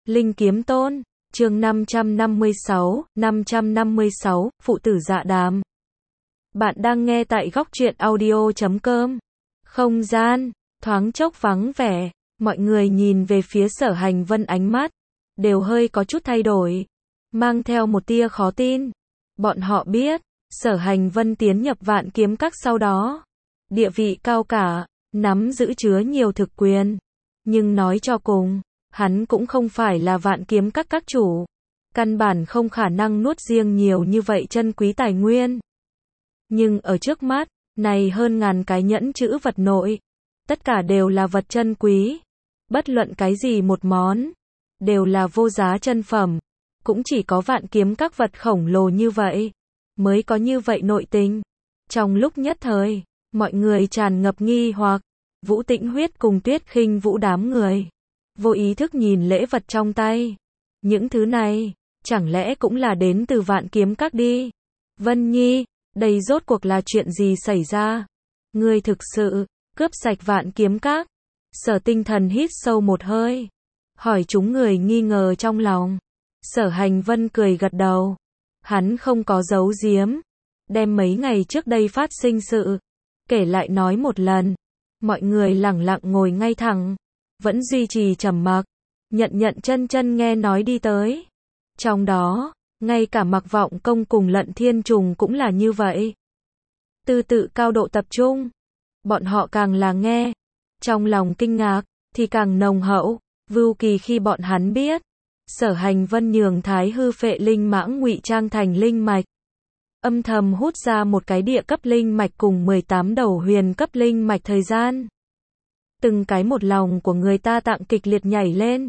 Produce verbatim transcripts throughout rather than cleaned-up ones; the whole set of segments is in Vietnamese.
Linh Kiếm Tôn, chương năm trăm năm mươi sáu, năm trăm năm mươi sáu, Phụ tử dạ đàm. Bạn đang nghe tại góc truyện audio chấm com. Không gian, thoáng chốc vắng vẻ, mọi người nhìn về phía Sở Hành Vân ánh mắt, đều hơi có chút thay đổi, mang theo một tia khó tin. Bọn họ biết, Sở Hành Vân tiến nhập Vạn Kiếm Các sau đó, địa vị cao cả, nắm giữ chứa nhiều thực quyền. Nhưng nói cho cùng, hắn cũng không phải là Vạn Kiếm Các các chủ. Căn bản không khả năng nuốt riêng nhiều như vậy chân quý tài nguyên. Nhưng ở trước mắt, này hơn ngàn cái nhẫn chữ vật nội, tất cả đều là vật chân quý. Bất luận cái gì một món, đều là vô giá chân phẩm. Cũng chỉ có Vạn Kiếm Các vật khổng lồ như vậy, mới có như vậy nội tình. Trong lúc nhất thời, mọi người tràn ngập nghi hoặc. Vũ Tĩnh Huyết cùng Tuyết Khinh Vũ đám người, vô ý thức nhìn lễ vật trong tay. Những thứ này, chẳng lẽ cũng là đến từ Vạn Kiếm Các đi? Vân Nhi, đây rốt cuộc là chuyện gì xảy ra? Ngươi thực sự cướp sạch Vạn Kiếm Các? Sở Tinh Thần hít sâu một hơi, hỏi chúng người nghi ngờ trong lòng. Sở Hành Vân cười gật đầu. Hắn không có giấu giếm, đem mấy ngày trước đây phát sinh sự kể lại nói một lần. Mọi người lẳng lặng ngồi ngay thẳng, vẫn duy trì trầm mặc, nhận nhận chân chân nghe nói đi tới. Trong đó, ngay cả Mặc Vọng Công cùng Lận Thiên Trùng cũng là như vậy. Tư tự cao độ tập trung, bọn họ càng là nghe, trong lòng kinh ngạc thì càng nồng hậu. Vưu Kỳ khi bọn hắn biết, Sở Hành Vân nhường Thái Hư Phệ Linh Mãng ngụy trang thành linh mạch, âm thầm hút ra một cái địa cấp linh mạch cùng mười tám đầu huyền cấp linh mạch thời gian. Từng cái một lòng của người ta tạng kịch liệt nhảy lên,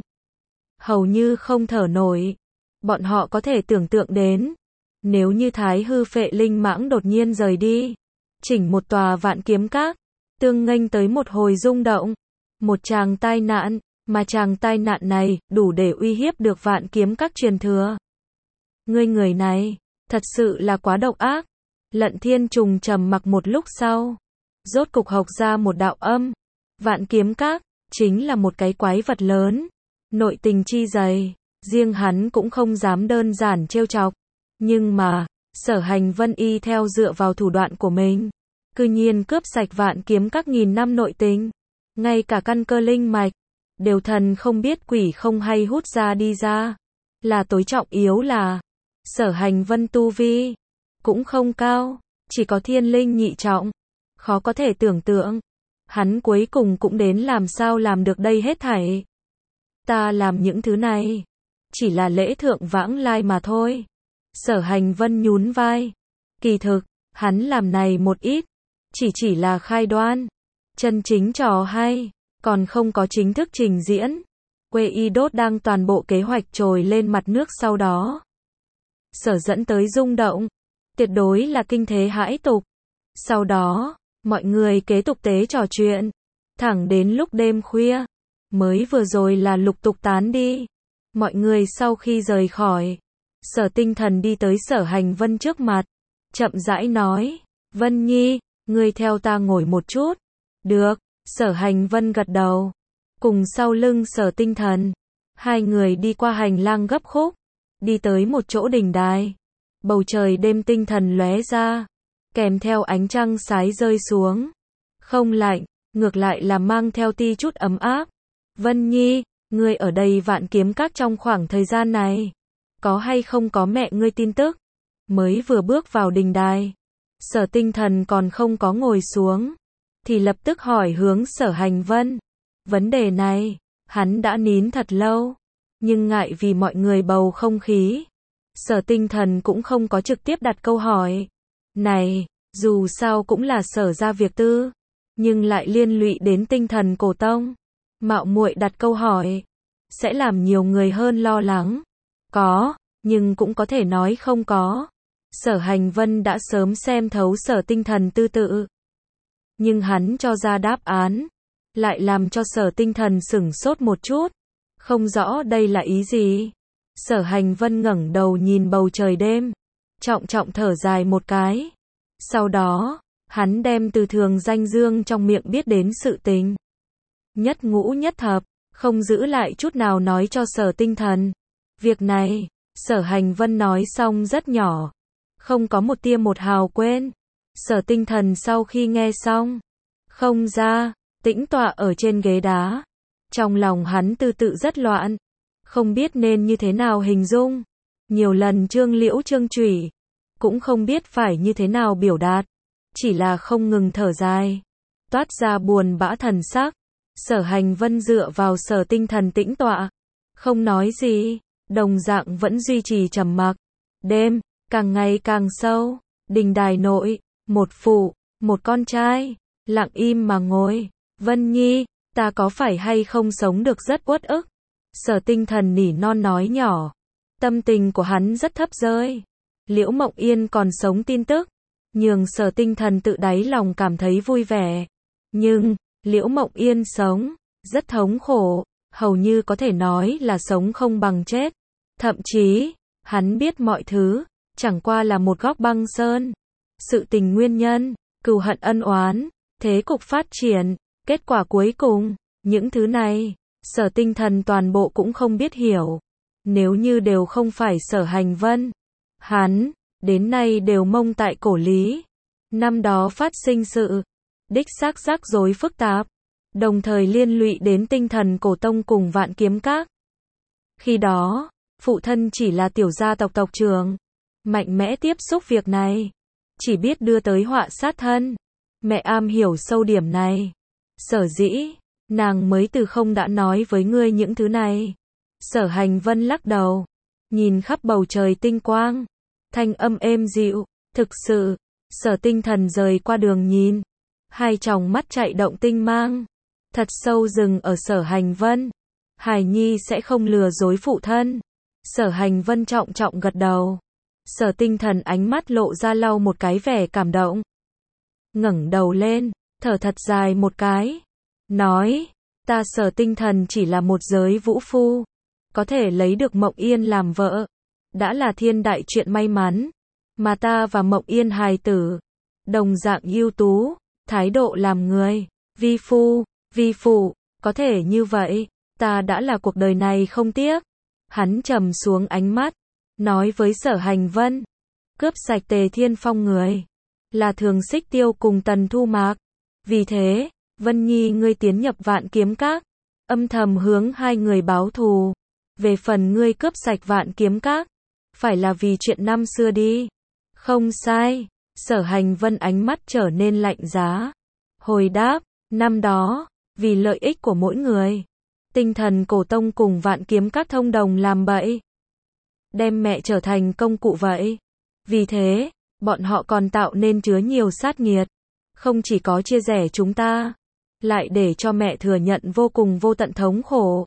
hầu như không thở nổi. Bọn họ có thể tưởng tượng đến, nếu như Thái Hư Phệ Linh Mãng đột nhiên rời đi, chỉnh một tòa Vạn Kiếm Các tương nghênh tới một hồi rung động, một tràng tai nạn, mà tràng tai nạn này đủ để uy hiếp được Vạn Kiếm Các truyền thừa. Ngươi người này, thật sự là quá độc ác. Lận Thiên Trùng trầm mặc một lúc sau, rốt cục hộc ra một đạo âm. Vạn Kiếm Các chính là một cái quái vật lớn, nội tình chi dày, riêng hắn cũng không dám đơn giản trêu chọc. Nhưng mà, Sở Hành Vân y theo dựa vào thủ đoạn của mình, cư nhiên cướp sạch Vạn Kiếm Các nghìn năm nội tình, ngay cả căn cơ linh mạch đều thần không biết quỷ không hay hút ra đi ra. Là tối trọng yếu là Sở Hành Vân tu vi cũng không cao, chỉ có thiên linh nhị trọng. Khó có thể tưởng tượng, hắn cuối cùng cũng đến làm sao làm được đây hết thảy. Ta làm những thứ này, chỉ là lễ thượng vãng lai mà thôi. Sở Hành Vân nhún vai. Kỳ thực, hắn làm này một ít, chỉ chỉ là khai đoan. Chân chính trò hay, còn không có chính thức trình diễn. Quê y đốt đang toàn bộ kế hoạch trồi lên mặt nước sau đó. Sở dẫn tới rung động, tuyệt đối là kinh thế hãi tục. Sau đó, mọi người kế tục tế trò chuyện, thẳng đến lúc đêm khuya, mới vừa rồi là lục tục tán đi. Mọi người sau khi rời khỏi, Sở Tinh Thần đi tới Sở Hành Vân trước mặt, chậm rãi nói, Vân Nhi, ngươi theo ta ngồi một chút. Được, Sở Hành Vân gật đầu, cùng sau lưng Sở Tinh Thần, hai người đi qua hành lang gấp khúc, đi tới một chỗ đỉnh đài. Bầu trời đêm tinh thần lóe ra, kèm theo ánh trăng sái rơi xuống. Không lạnh, ngược lại là mang theo ti chút ấm áp. Vân Nhi, ngươi ở đây Vạn Kiếm Các trong khoảng thời gian này, có hay không có mẹ ngươi tin tức? Mới vừa bước vào đình đài, Sở Tinh Thần còn không có ngồi xuống, thì lập tức hỏi hướng Sở Hành Vân. Vấn đề này, hắn đã nín thật lâu, nhưng ngại vì mọi người bầu không khí, Sở Tinh Thần cũng không có trực tiếp đặt câu hỏi. Này, dù sao cũng là Sở ra việc tư, nhưng lại liên lụy đến tinh thần cổ tông. Mạo muội đặt câu hỏi, sẽ làm nhiều người hơn lo lắng. Có, nhưng cũng có thể nói không có. Sở Hành Vân đã sớm xem thấu Sở Tinh Thần tư tự. Nhưng hắn cho ra đáp án, lại làm cho Sở Tinh Thần sửng sốt một chút. Không rõ đây là ý gì. Sở Hành Vân ngẩng đầu nhìn bầu trời đêm, trọng trọng thở dài một cái. Sau đó, hắn đem từ Thường Danh Dương trong miệng biết đến sự tình nhất ngũ nhất thập, không giữ lại chút nào nói cho Sở Tinh Thần. Việc này, Sở Hành Vân nói xong rất nhỏ, không có một tia một hào quên. Sở Tinh Thần sau khi nghe xong, không ra, tĩnh tọa ở trên ghế đá. Trong lòng hắn tư tự rất loạn, không biết nên như thế nào hình dung. Nhiều lần trương liễu trương chủy, cũng không biết phải như thế nào biểu đạt, chỉ là không ngừng thở dài, toát ra buồn bã thần sắc. Sở Hành Vân dựa vào Sở Tinh Thần tĩnh tọa, không nói gì, đồng dạng vẫn duy trì trầm mặc. Đêm càng ngày càng sâu, đình đài nội, một phụ, một con trai, lặng im mà ngồi. Vân Nhi, ta có phải hay không sống được rất uất ức? Sở Tinh Thần nỉ non nói nhỏ, tâm tình của hắn rất thấp rơi. Liễu Mộng Yên còn sống tin tức, nhường Sở Tinh Thần tự đáy lòng cảm thấy vui vẻ. Nhưng, Liễu Mộng Yên sống, rất thống khổ, hầu như có thể nói là sống không bằng chết. Thậm chí, hắn biết mọi thứ, chẳng qua là một góc băng sơn. Sự tình nguyên nhân, cừu hận ân oán, thế cục phát triển, kết quả cuối cùng, những thứ này, Sở Tinh Thần toàn bộ cũng không biết hiểu. Nếu như đều không phải Sở Hành Vân, hắn, đến nay đều mông tại cổ lý. Năm đó phát sinh sự, đích xác rắc rối phức tạp, đồng thời liên lụy đến tinh thần cổ tông cùng Vạn Kiếm Các. Khi đó, phụ thân chỉ là tiểu gia tộc tộc trưởng, mạnh mẽ tiếp xúc việc này, chỉ biết đưa tới họa sát thân. Mẹ am hiểu sâu điểm này, sở dĩ, nàng mới từ không đã nói với ngươi những thứ này. Sở Hành Vân lắc đầu, nhìn khắp bầu trời tinh quang, thanh âm êm dịu, thực sự. Sở Tinh Thần rời qua đường nhìn, hai tròng mắt chạy động tinh mang, thật sâu dừng ở Sở Hành Vân. Hải Nhi sẽ không lừa dối phụ thân. Sở Hành Vân trọng trọng gật đầu. Sở Tinh Thần ánh mắt lộ ra lau một cái vẻ cảm động, ngẩng đầu lên, thở thật dài một cái, nói, ta Sở Tinh Thần chỉ là một giới vũ phu, có thể lấy được Mộng Yên làm vợ, đã là thiên đại chuyện may mắn. Mà ta và Mộng Yên hài tử, đồng dạng ưu tú, thái độ làm người, vi phu, vi phụ, có thể như vậy, ta đã là cuộc đời này không tiếc. Hắn trầm xuống ánh mắt, nói với Sở Hành Vân, cướp sạch Tề Thiên Phong người, là Thường Xích Tiêu cùng Tần Thu Mạc. Vì thế, Vân Nhi ngươi tiến nhập Vạn Kiếm Các, âm thầm hướng hai người báo thù. Về phần ngươi cướp sạch Vạn Kiếm Các, phải là vì chuyện năm xưa đi. Không sai. Sở Hành Vân ánh mắt trở nên lạnh giá, hồi đáp, năm đó, vì lợi ích của mỗi người, tinh thần cổ tông cùng Vạn Kiếm Các thông đồng làm bậy, đem mẹ trở thành công cụ vậy. Vì thế, bọn họ còn tạo nên chứa nhiều sát nghiệt, không chỉ có chia rẽ chúng ta, lại để cho mẹ thừa nhận vô cùng vô tận thống khổ.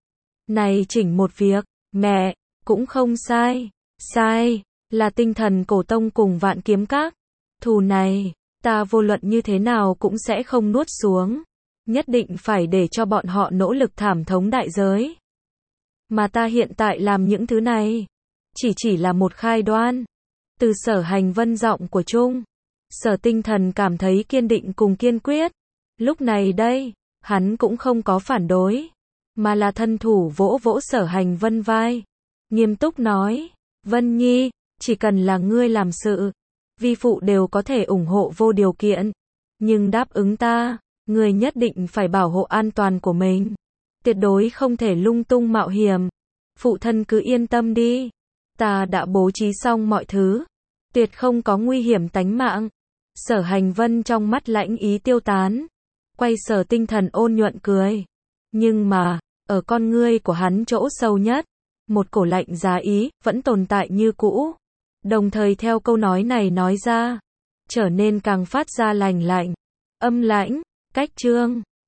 Này chỉnh một việc, mẹ, cũng không sai, sai, là tinh thần cổ tông cùng Vạn Kiếm Các. Thù này, ta vô luận như thế nào cũng sẽ không nuốt xuống, nhất định phải để cho bọn họ nỗ lực thảm thống đại giới. Mà ta hiện tại làm những thứ này, chỉ chỉ là một khai đoan. Từ Sở Hành Vân giọng của Trung, Sở Tinh Thần cảm thấy kiên định cùng kiên quyết. Lúc này đây, hắn cũng không có phản đối, mà là thân thủ vỗ vỗ Sở Hành Vân vai, nghiêm túc nói, Vân Nhi, chỉ cần là ngươi làm sự, vi phụ đều có thể ủng hộ vô điều kiện. Nhưng đáp ứng ta, ngươi nhất định phải bảo hộ an toàn của mình, tuyệt đối không thể lung tung mạo hiểm. Phụ thân cứ yên tâm đi, ta đã bố trí xong mọi thứ, tuyệt không có nguy hiểm tánh mạng. Sở Hành Vân trong mắt lãnh ý tiêu tán, quay Sở Tinh Thần ôn nhuận cười. Nhưng mà, ở con ngươi của hắn chỗ sâu nhất, một cổ lạnh giá ý vẫn tồn tại như cũ. Đồng thời theo câu nói này nói ra, trở nên càng phát ra lành lạnh, âm lãnh, cách chương.